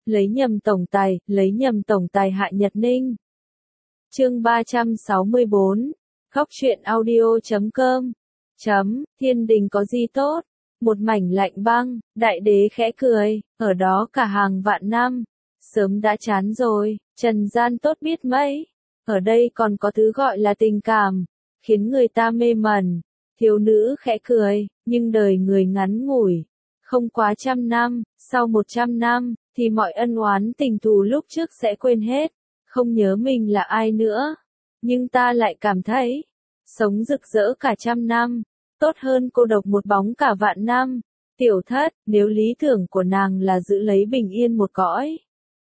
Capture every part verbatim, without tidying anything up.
lấy nhầm tổng tài, lấy nhầm tổng tài Hạ Nhật Ninh. Chương ba trăm sáu mươi bốn, Góc truyện audio chấm com. Chấm, thiên đình có gì tốt? Một mảnh lạnh băng, đại đế khẽ cười, ở đó cả hàng vạn năm. Sớm đã chán rồi, trần gian tốt biết mấy. Ở đây còn có thứ gọi là tình cảm, khiến người ta mê mẩn. Thiếu nữ khẽ cười, nhưng đời người ngắn ngủi. Không quá trăm năm, sau một trăm năm, thì mọi ân oán tình thù lúc trước sẽ quên hết. Không nhớ mình là ai nữa. Nhưng ta lại cảm thấy, sống rực rỡ cả trăm năm, tốt hơn cô độc một bóng cả vạn năm. Tiểu thất, nếu lý tưởng của nàng là giữ lấy bình yên một cõi,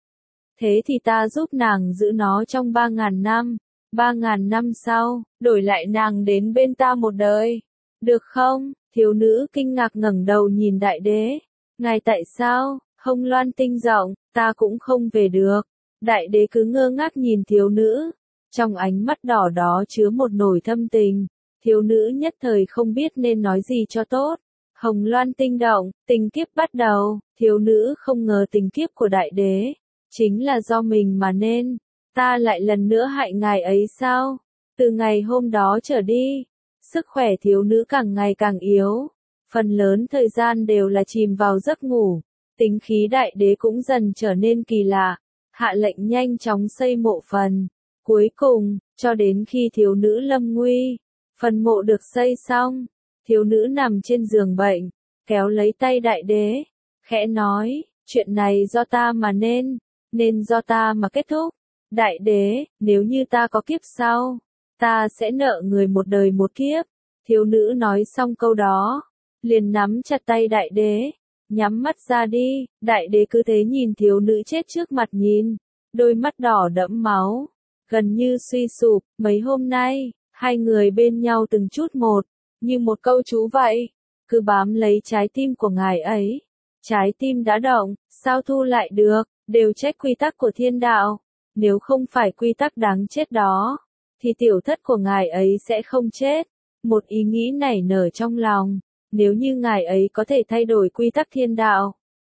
thế thì ta giúp nàng giữ nó trong ba ngàn năm. Ba ngàn năm sau, đổi lại nàng đến bên ta một đời. Được không? Thiếu nữ kinh ngạc ngẩng đầu nhìn đại đế. Ngài tại sao? Hồng Loan tinh rộng, ta cũng không về được. Đại đế cứ ngơ ngác nhìn thiếu nữ. Trong ánh mắt đỏ đó chứa một nỗi thâm tình. Thiếu nữ nhất thời không biết nên nói gì cho tốt. Hồng Loan tinh động, tình kiếp bắt đầu. Thiếu nữ không ngờ tình kiếp của đại đế chính là do mình mà nên. Ta lại lần nữa hại ngài ấy sao? Từ ngày hôm đó trở đi, sức khỏe thiếu nữ càng ngày càng yếu. Phần lớn thời gian đều là chìm vào giấc ngủ. Tính khí đại đế cũng dần trở nên kỳ lạ. Hạ lệnh nhanh chóng xây mộ phần. Cuối cùng, cho đến khi thiếu nữ lâm nguy, phần mộ được xây xong. Thiếu nữ nằm trên giường bệnh, kéo lấy tay đại đế, khẽ nói, chuyện này do ta mà nên, nên do ta mà kết thúc. Đại đế, nếu như ta có kiếp sau, ta sẽ nợ người một đời một kiếp. Thiếu nữ nói xong câu đó, liền nắm chặt tay đại đế, nhắm mắt ra đi. Đại đế cứ thế nhìn thiếu nữ chết trước mặt nhìn, đôi mắt đỏ đẫm máu, gần như suy sụp. Mấy hôm nay, hai người bên nhau từng chút một, như một câu chú vậy, cứ bám lấy trái tim của ngài ấy. Trái tim đã động, sao thu lại được, đều trách quy tắc của thiên đạo. Nếu không phải quy tắc đáng chết đó, thì tiểu thất của ngài ấy sẽ không chết. Một ý nghĩ nảy nở trong lòng, nếu như ngài ấy có thể thay đổi quy tắc thiên đạo,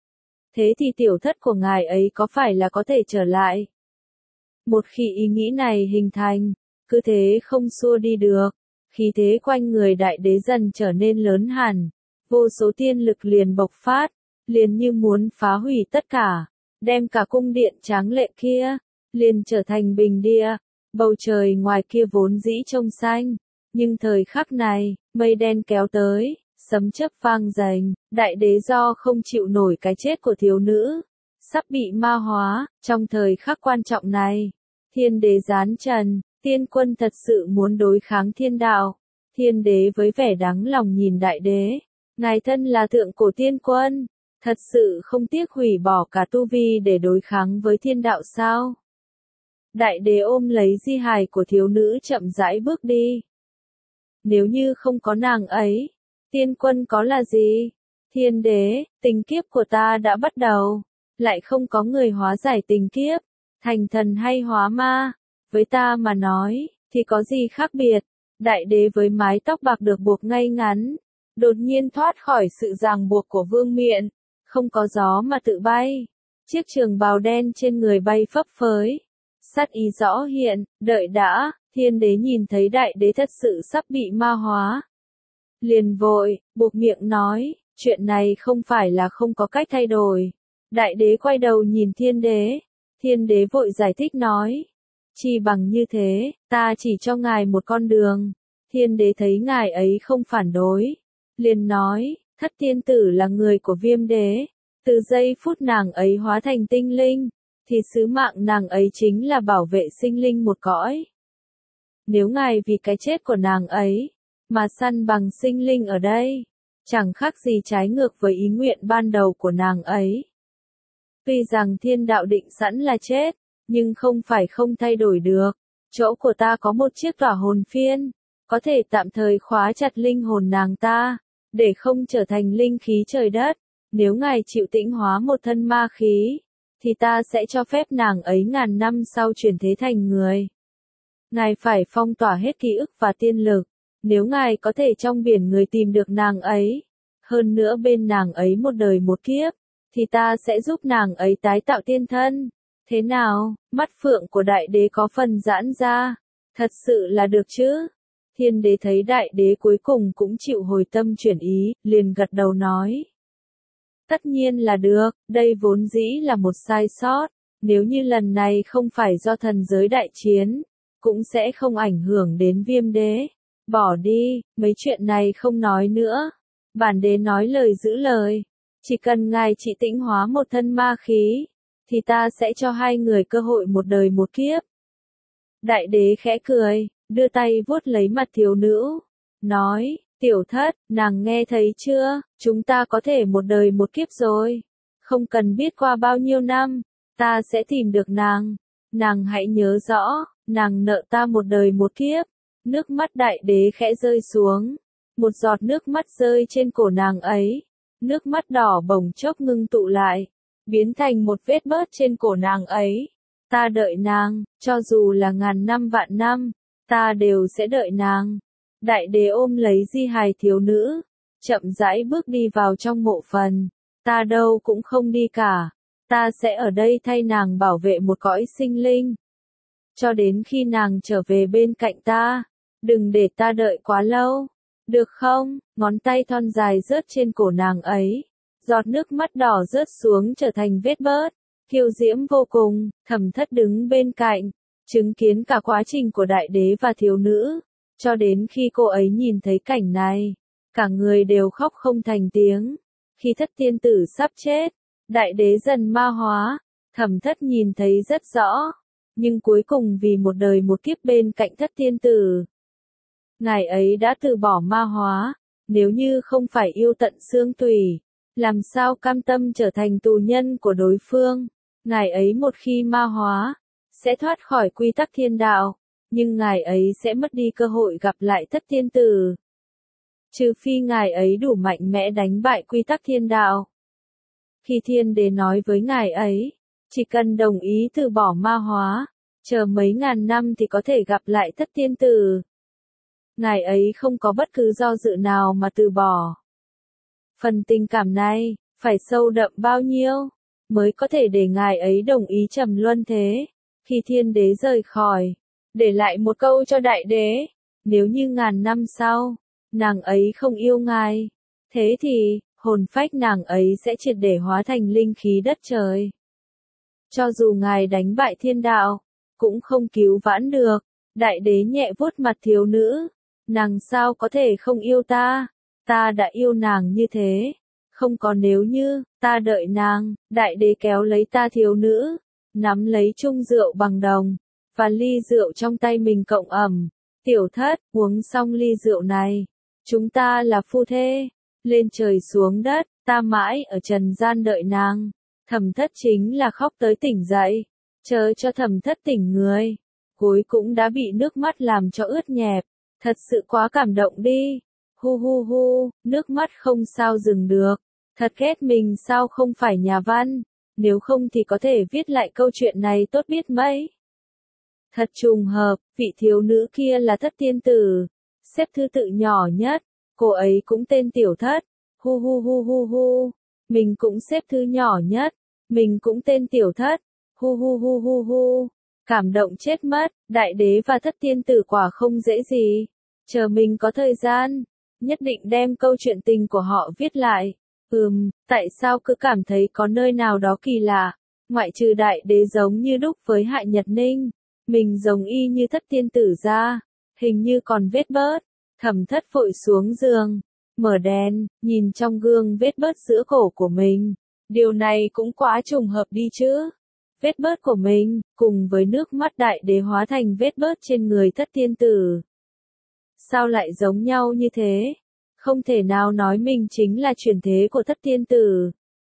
thế thì tiểu thất của ngài ấy có phải là có thể trở lại? Một khi ý nghĩ này hình thành, cứ thế không xua đi được. Khí thế quanh người đại đế dần trở nên lớn hẳn, vô số tiên lực liền bộc phát, liền như muốn phá hủy tất cả, đem cả cung điện tráng lệ kia liền trở thành bình địa. Bầu trời ngoài kia vốn dĩ trông xanh, nhưng thời khắc này, mây đen kéo tới, sấm chớp vang rền. Đại đế do không chịu nổi cái chết của thiếu nữ, sắp bị ma hóa. Trong thời khắc quan trọng này, thiên đế giáng trần, tiên quân thật sự muốn đối kháng thiên đạo. Thiên đế với vẻ đáng lòng nhìn đại đế, ngài thân là thượng cổ tiên quân, thật sự không tiếc hủy bỏ cả tu vi để đối kháng với thiên đạo sao? Đại đế ôm lấy di hài của thiếu nữ chậm rãi bước đi. Nếu như không có nàng ấy, tiên quân có là gì? Thiên đế, tình kiếp của ta đã bắt đầu, lại không có người hóa giải tình kiếp, thành thần hay hóa ma, với ta mà nói, thì có gì khác biệt? Đại đế với mái tóc bạc được buộc ngay ngắn, đột nhiên thoát khỏi sự ràng buộc của vương miện, không có gió mà tự bay. Chiếc trường bào đen trên người bay phấp phới, sát ý rõ hiện. Đợi đã, thiên đế nhìn thấy đại đế thật sự sắp bị ma hóa, liền vội, buộc miệng nói, chuyện này không phải là không có cách thay đổi. Đại đế quay đầu nhìn thiên đế, thiên đế vội giải thích nói, chỉ bằng như thế, ta chỉ cho ngài một con đường. Thiên đế thấy ngài ấy không phản đối, liền nói, thất tiên tử là người của viêm đế, từ giây phút nàng ấy hóa thành tinh linh, thì sứ mạng nàng ấy chính là bảo vệ sinh linh một cõi. Nếu ngài vì cái chết của nàng ấy, mà săn bằng sinh linh ở đây, chẳng khác gì trái ngược với ý nguyện ban đầu của nàng ấy. Tuy rằng thiên đạo định sẵn là chết, nhưng không phải không thay đổi được. Chỗ của ta có một chiếc tỏa hồn phiên, có thể tạm thời khóa chặt linh hồn nàng ta, để không trở thành linh khí trời đất. Nếu ngài chịu tĩnh hóa một thân ma khí, thì ta sẽ cho phép nàng ấy ngàn năm sau chuyển thế thành người. Ngài phải phong tỏa hết ký ức và tiên lực. Nếu ngài có thể trong biển người tìm được nàng ấy, hơn nữa bên nàng ấy một đời một kiếp, thì ta sẽ giúp nàng ấy tái tạo tiên thân. Thế nào, mắt phượng của đại đế có phần giãn ra, thật sự là được chứ? Thiên đế thấy đại đế cuối cùng cũng chịu hồi tâm chuyển ý, liền gật đầu nói. Tất nhiên là được, đây vốn dĩ là một sai sót, nếu như lần này không phải do thần giới đại chiến, cũng sẽ không ảnh hưởng đến viêm đế. Bỏ đi, mấy chuyện này không nói nữa. Bản đế nói lời giữ lời, chỉ cần ngài chỉ tĩnh hóa một thân ma khí, thì ta sẽ cho hai người cơ hội một đời một kiếp. Đại đế khẽ cười, đưa tay vuốt lấy mặt thiếu nữ, nói, tiểu thất, nàng nghe thấy chưa, chúng ta có thể một đời một kiếp rồi. Không cần biết qua bao nhiêu năm, ta sẽ tìm được nàng. Nàng hãy nhớ rõ, nàng nợ ta một đời một kiếp. Nước mắt đại đế khẽ rơi xuống. Một giọt nước mắt rơi trên cổ nàng ấy. Nước mắt đỏ bồng chốc ngưng tụ lại, biến thành một vết bớt trên cổ nàng ấy. Ta đợi nàng, cho dù là ngàn năm vạn năm, ta đều sẽ đợi nàng. Đại đế ôm lấy di hài thiếu nữ, chậm rãi bước đi vào trong mộ phần. Ta đâu cũng không đi cả, ta sẽ ở đây thay nàng bảo vệ một cõi sinh linh. Cho đến khi nàng trở về bên cạnh ta, đừng để ta đợi quá lâu. Được không? Ngón tay thon dài rớt trên cổ nàng ấy. Giọt nước mắt đỏ rớt xuống trở thành vết bớt. Kiêu diễm vô cùng, Thẩm Thất đứng bên cạnh, chứng kiến cả quá trình của đại đế và thiếu nữ. Cho đến khi cô ấy nhìn thấy cảnh này, cả người đều khóc không thành tiếng. Khi Thất tiên tử sắp chết, đại đế dần ma hóa, Thẩm Thất nhìn thấy rất rõ. Nhưng cuối cùng vì một đời một kiếp bên cạnh Thất tiên tử, ngài ấy đã từ bỏ ma hóa. Nếu như không phải yêu tận xương tủy, làm sao cam tâm trở thành tù nhân của đối phương. Ngài ấy một khi ma hóa, sẽ thoát khỏi quy tắc thiên đạo, nhưng ngài ấy sẽ mất đi cơ hội gặp lại Thất tiên tử. Trừ phi ngài ấy đủ mạnh mẽ đánh bại quy tắc thiên đạo. Khi thiên đế nói với ngài ấy, chỉ cần đồng ý từ bỏ ma hóa, chờ mấy ngàn năm thì có thể gặp lại Thất tiên tử. Ngài ấy không có bất cứ do dự nào mà từ bỏ. Phần tình cảm này, phải sâu đậm bao nhiêu, mới có thể để ngài ấy đồng ý trầm luân thế. Khi thiên đế rời khỏi, để lại một câu cho đại đế, nếu như ngàn năm sau, nàng ấy không yêu ngài, thế thì, hồn phách nàng ấy sẽ triệt để hóa thành linh khí đất trời. Cho dù ngài đánh bại thiên đạo, cũng không cứu vãn được. Đại đế nhẹ vuốt mặt thiếu nữ, nàng sao có thể không yêu ta, ta đã yêu nàng như thế, không có nếu như, ta đợi nàng. Đại đế kéo lấy ta thiếu nữ, nắm lấy chung rượu bằng đồng, và ly rượu trong tay mình cộng ẩm. Tiểu thất, uống xong ly rượu này, chúng ta là phu thê, lên trời xuống đất, ta mãi ở trần gian đợi nàng. Thẩm Thất chính là khóc tới tỉnh dậy, chờ cho Thẩm Thất tỉnh người, cuối cũng đã bị nước mắt làm cho ướt nhẹp, thật sự quá cảm động đi. Hu hu hu, nước mắt không sao dừng được, thật ghét mình sao không phải nhà văn, nếu không thì có thể viết lại câu chuyện này tốt biết mấy. Thật trùng hợp, vị thiếu nữ kia là Thất tiên tử, xếp thứ tự nhỏ nhất, cô ấy cũng tên Tiểu Thất. Hu hu hu hu hu, mình cũng xếp thứ nhỏ nhất, mình cũng tên Tiểu Thất. Hu hu hu hu hu, cảm động chết mất. Đại đế và Thất tiên tử quả không dễ gì, chờ mình có thời gian, nhất định đem câu chuyện tình của họ viết lại. Ừm, tại sao cứ cảm thấy có nơi nào đó kỳ lạ, ngoại trừ đại đế giống như đúc với Hạ Nhật Ninh, mình giống y như Thất tiên tử ra, hình như còn vết bớt. Thẩm Thất vội xuống giường, mở đèn, nhìn trong gương vết bớt giữa cổ của mình. Điều này cũng quá trùng hợp đi chứ. Vết bớt của mình, cùng với nước mắt đại đế hóa thành vết bớt trên người Thất tiên tử. Sao lại giống nhau như thế? Không thể nào nói mình chính là chuyển thế của Thất tiên tử.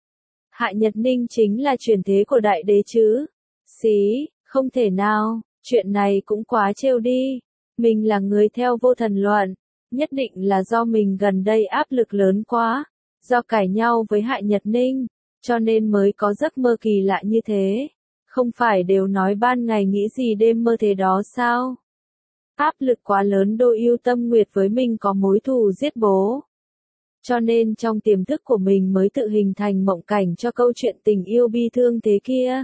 Hạ Nhật Ninh chính là chuyển thế của đại đế chứ? Xí, không thể nào, chuyện này cũng quá trêu đi. Mình là người theo vô thần luận, nhất định là do mình gần đây áp lực lớn quá, do cãi nhau với Hạ Nhật Ninh, cho nên mới có giấc mơ kỳ lạ như thế. Không phải đều nói ban ngày nghĩ gì đêm mơ thế đó sao? Áp lực quá lớn đôi yêu tâm nguyệt với mình có mối thù giết bố. cho nên trong tiềm thức của mình mới tự hình thành mộng cảnh cho câu chuyện tình yêu bi thương thế kia.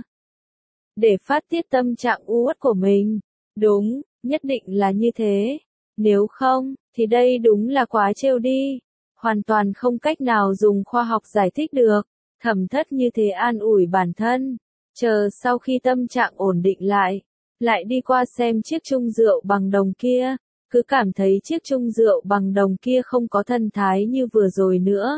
Để phát tiết tâm trạng u uất của mình. Đúng, nhất định là như thế. Nếu không, thì đây đúng là quá trêu đi. Hoàn toàn không cách nào dùng khoa học giải thích được. Thẩm Thất như thế an ủi bản thân. Chờ sau khi tâm trạng ổn định lại, lại đi qua xem chiếc chung rượu bằng đồng kia, cứ cảm thấy chiếc chung rượu bằng đồng kia không có thần thái như vừa rồi nữa.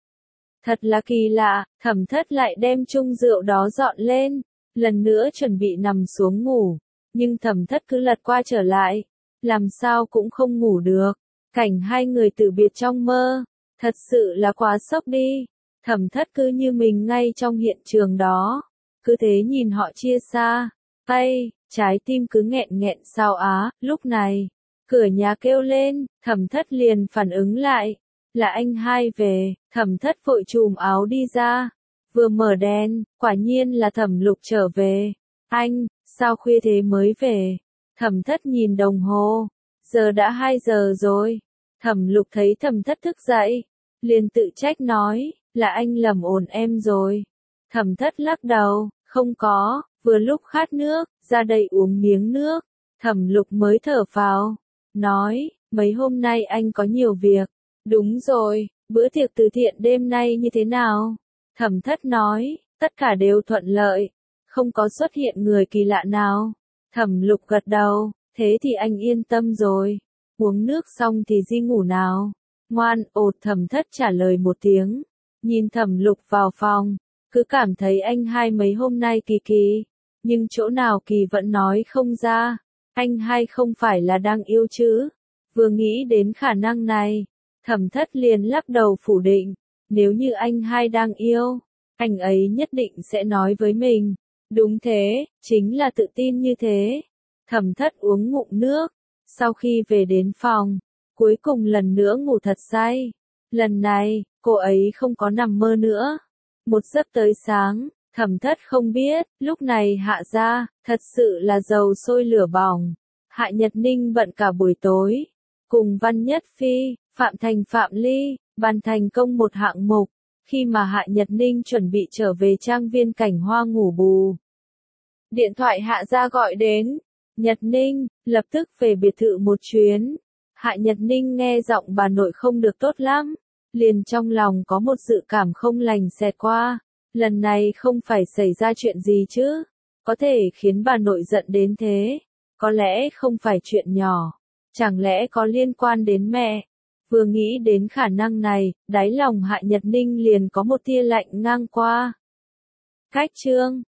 Thật là kỳ lạ, Thẩm Thất lại đem chung rượu đó dọn lên, lần nữa chuẩn bị nằm xuống ngủ, nhưng Thẩm Thất cứ lật qua trở lại, làm sao cũng không ngủ được. Cảnh hai người từ biệt trong mơ, thật sự là quá sốc đi. Thẩm Thất cứ như mình ngay trong hiện trường đó, cứ thế nhìn họ chia xa, tay, trái tim cứ nghẹn nghẹn sao á. Lúc này, cửa nhà kêu lên, Thẩm Thất liền phản ứng lại, là anh hai về. Thẩm Thất vội chùm áo đi ra, vừa mở đèn, quả nhiên là Thẩm Lục trở về. Anh, sao khuya thế mới về? Thẩm Thất nhìn đồng hồ, giờ đã hai giờ rồi. Thẩm Lục thấy Thẩm Thất thức dậy, liền tự trách nói, là anh lầm ồn em rồi. Thẩm Thất lắc đầu, không có, vừa lúc khát nước, ra đây uống miếng nước. Thẩm Lục mới thở phào, nói, mấy hôm nay anh có nhiều việc. Đúng rồi, bữa tiệc từ thiện đêm nay như thế nào? Thẩm Thất nói, tất cả đều thuận lợi, không có xuất hiện người kỳ lạ nào. Thẩm Lục gật đầu, thế thì anh yên tâm rồi. Uống nước xong thì đi ngủ nào. Ngoan, ột. Thẩm Thất trả lời một tiếng, nhìn Thẩm Lục vào phòng, cứ cảm thấy anh hai mấy hôm nay kỳ kỳ, nhưng chỗ nào kỳ vẫn nói không ra. Anh hai không phải là đang yêu chứ? Vừa nghĩ đến khả năng này, Thẩm Thất liền lắc đầu phủ định, nếu như anh hai đang yêu, anh ấy nhất định sẽ nói với mình. Đúng thế, chính là tự tin như thế. Thẩm Thất uống ngụm nước, sau khi về đến phòng, cuối cùng lần nữa ngủ thật say. Lần này, cô ấy không có nằm mơ nữa. Một giấc tới sáng, Thẩm Thất không biết, lúc này Hạ gia, thật sự là dầu sôi lửa bỏng. Hạ Nhật Ninh bận cả buổi tối, cùng Văn Nhất Phi, Phạm Thành Phạm Ly, bàn thành công một hạng mục. Khi mà Hạ Nhật Ninh chuẩn bị trở về trang viên Cảnh Hoa ngủ bù, điện thoại Hạ gia gọi đến. Nhật Ninh, lập tức về biệt thự một chuyến. Hạ Nhật Ninh nghe giọng bà nội không được tốt lắm, liền trong lòng có một dự cảm không lành xẹt qua. Lần này không phải xảy ra chuyện gì chứ? Có thể khiến bà nội giận đến thế? Có lẽ không phải chuyện nhỏ. Chẳng lẽ có liên quan đến mẹ? Vừa nghĩ đến khả năng này, đáy lòng Hạ Nhật Ninh liền có một tia lạnh ngang qua. Cách chương